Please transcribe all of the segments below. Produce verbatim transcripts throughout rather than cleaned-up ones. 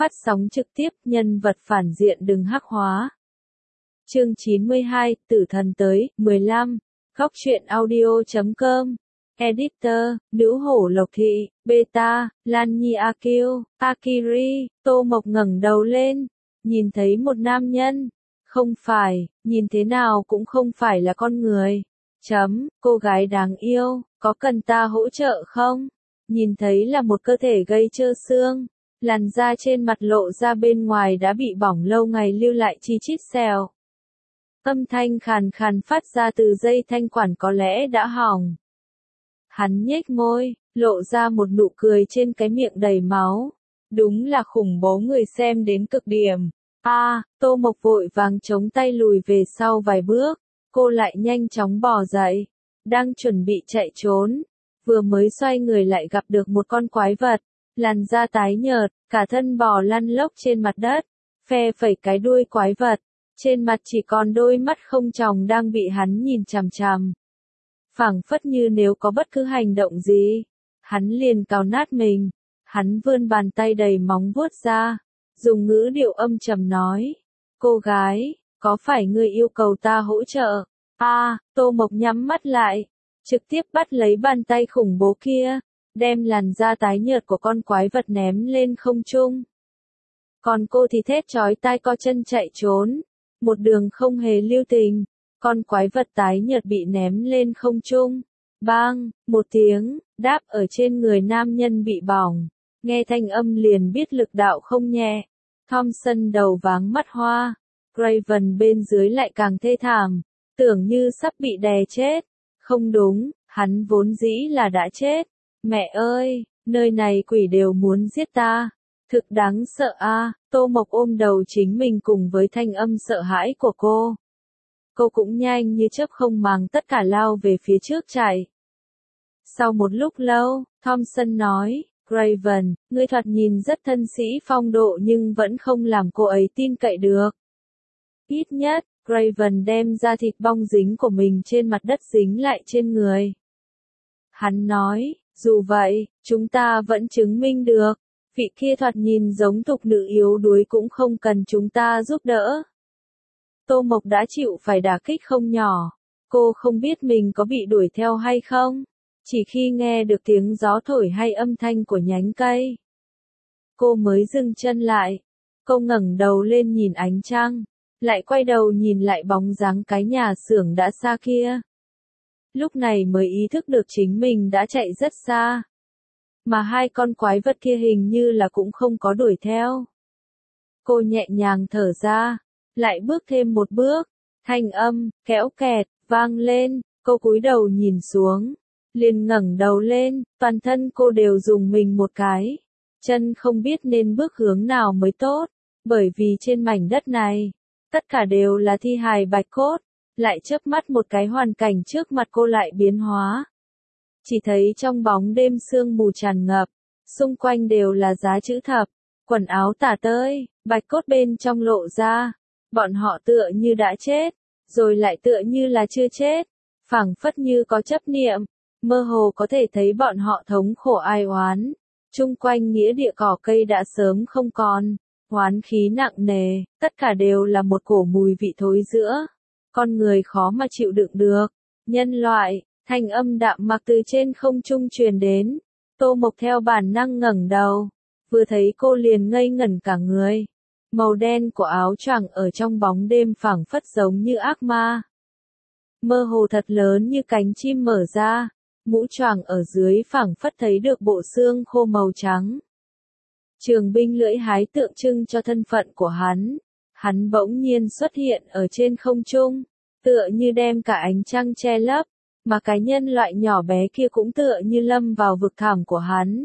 Phát sóng trực tiếp, nhân vật phản diện đừng hắc hóa. Chương chín mươi hai, Tử thần tới, mười lăm, góc truyện audio chấm com. Editor, Nữ hổ Lộc Thị, Beta, Lan Nhi A Kiêu, Akiri, Tô Mộc ngẩng đầu lên, nhìn thấy một nam nhân. Không phải, nhìn thế nào cũng không phải là con người. Chấm, cô gái đáng yêu, có cần ta hỗ trợ không? Nhìn thấy là một cơ thể gây trơ xương. Làn da trên mặt lộ ra bên ngoài đã bị bỏng lâu ngày lưu lại chi chít sẹo. Âm thanh khàn khàn phát ra từ dây thanh quản có lẽ đã hỏng. Hắn nhếch môi, lộ ra một nụ cười trên cái miệng đầy máu. Đúng là khủng bố người xem đến cực điểm. A, à, Tô Mộc vội vàng chống tay lùi về sau vài bước, cô lại nhanh chóng bò dậy, đang chuẩn bị chạy trốn. Vừa mới xoay người lại gặp được một con quái vật. Làn da tái nhợt, cả thân bò lăn lóc trên mặt đất, phe phẩy cái đuôi quái vật, trên mặt chỉ còn đôi mắt không tròng đang bị hắn nhìn chằm chằm. Phảng phất như nếu có bất cứ hành động gì, hắn liền cào nát mình. Hắn vươn bàn tay đầy móng vuốt ra, dùng ngữ điệu âm trầm nói: "Cô gái, có phải ngươi yêu cầu ta hỗ trợ?" A, à, Tô Mộc nhắm mắt lại, trực tiếp bắt lấy bàn tay khủng bố kia, đem làn da tái nhợt của con quái vật ném lên không trung. Còn cô thì thét chói tai co chân chạy trốn, một đường không hề lưu tình. Con quái vật tái nhợt bị ném lên không trung. Bang, một tiếng, đáp ở trên người nam nhân bị bỏng. Nghe thanh âm liền biết lực đạo không nhẹ. Thompson đầu váng mắt hoa. Craven bên dưới lại càng thê thảm, tưởng như sắp bị đè chết. Không đúng, hắn vốn dĩ là đã chết. Mẹ ơi, nơi này quỷ đều muốn giết ta. Thực đáng sợ a. À, Tô Mộc ôm đầu chính mình cùng với thanh âm sợ hãi của cô. Cô cũng nhanh như chớp không màng tất cả lao về phía trước chạy. Sau một lúc lâu, Thompson nói: "Craven, ngươi thoạt nhìn rất thân sĩ phong độ nhưng vẫn không làm cô ấy tin cậy được." Ít nhất, Craven đem da thịt bong dính của mình trên mặt đất dính lại trên người. Hắn nói: "Dù vậy, chúng ta vẫn chứng minh được, vị kia thoạt nhìn giống thục nữ yếu đuối cũng không cần chúng ta giúp đỡ." Tô Mộc đã chịu phải đả kích không nhỏ. Cô không biết mình có bị đuổi theo hay không. Chỉ khi nghe được tiếng gió thổi hay âm thanh của nhánh cây, cô mới dừng chân lại. Cô ngẩng đầu lên nhìn ánh trăng, lại quay đầu nhìn lại bóng dáng cái nhà xưởng đã xa kia. Lúc này mới ý thức được chính mình đã chạy rất xa. Mà hai con quái vật kia hình như là cũng không có đuổi theo. Cô nhẹ nhàng thở ra, lại bước thêm một bước. Thanh âm, kéo kẹt, vang lên, cô cúi đầu nhìn xuống. Liền ngẩng đầu lên, toàn thân cô đều dùng mình một cái. Chân không biết nên bước hướng nào mới tốt, bởi vì trên mảnh đất này, tất cả đều là thi hài bạch cốt. Lại chớp mắt một cái hoàn cảnh trước mặt cô lại biến hóa. Chỉ thấy trong bóng đêm sương mù tràn ngập, xung quanh đều là giá chữ thập, quần áo tả tơi, bạch cốt bên trong lộ ra. Bọn họ tựa như đã chết, rồi lại tựa như là chưa chết, phảng phất như có chấp niệm, mơ hồ có thể thấy bọn họ thống khổ ai oán. Chung quanh nghĩa địa cỏ cây đã sớm không còn, oán khí nặng nề, tất cả đều là một cổ mùi vị thối rữa. Con người khó mà chịu đựng được. Nhân loại, thanh âm đạm mạc từ trên không trung truyền đến. Tô Mộc theo bản năng ngẩng đầu, vừa thấy cô liền ngây ngẩn cả người. Màu đen của áo choàng ở trong bóng đêm phảng phất giống như ác ma. Mơ hồ thật lớn như cánh chim mở ra, mũ choàng ở dưới phảng phất thấy được bộ xương khô màu trắng. Trường binh lưỡi hái tượng trưng cho thân phận của hắn. Hắn bỗng nhiên xuất hiện ở trên không trung, tựa như đem cả ánh trăng che lấp, mà cái nhân loại nhỏ bé kia cũng tựa như lâm vào vực thẳm của hắn.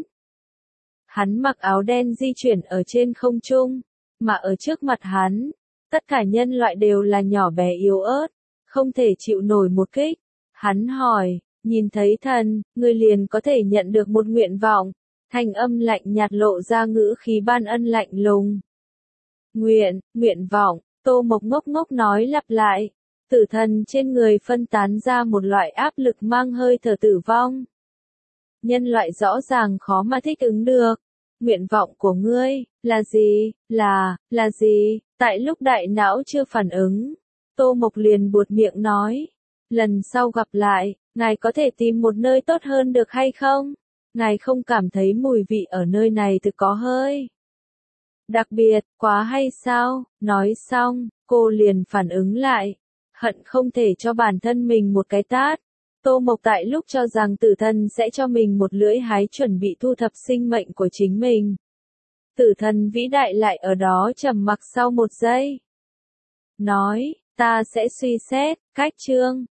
Hắn mặc áo đen di chuyển ở trên không trung, mà ở trước mặt hắn, tất cả nhân loại đều là nhỏ bé yếu ớt, không thể chịu nổi một kích. Hắn hỏi, nhìn thấy thần, người liền có thể nhận được một nguyện vọng. Thanh âm lạnh nhạt lộ ra ngữ khí ban ân lạnh lùng. Nguyện, nguyện vọng, Tô Mộc ngốc ngốc nói lặp lại. Tử thần trên người phân tán ra một loại áp lực mang hơi thở tử vong. Nhân loại rõ ràng khó mà thích ứng được. nguyện vọng của ngươi, là gì, là, là gì, tại lúc đại não chưa phản ứng, Tô Mộc liền buột miệng nói, lần sau gặp lại, ngài có thể tìm một nơi tốt hơn được hay không? Ngài không cảm thấy mùi vị ở nơi này thực có hơi đặc biệt, quá hay sao? Nói xong, cô liền phản ứng lại, hận không thể cho bản thân mình một cái tát. Tô Mộc tại lúc cho rằng tử thần sẽ cho mình một lưỡi hái chuẩn bị thu thập sinh mệnh của chính mình. Tử thần vĩ đại lại ở đó trầm mặc sau một giây. Nói, ta sẽ suy xét, cách chương.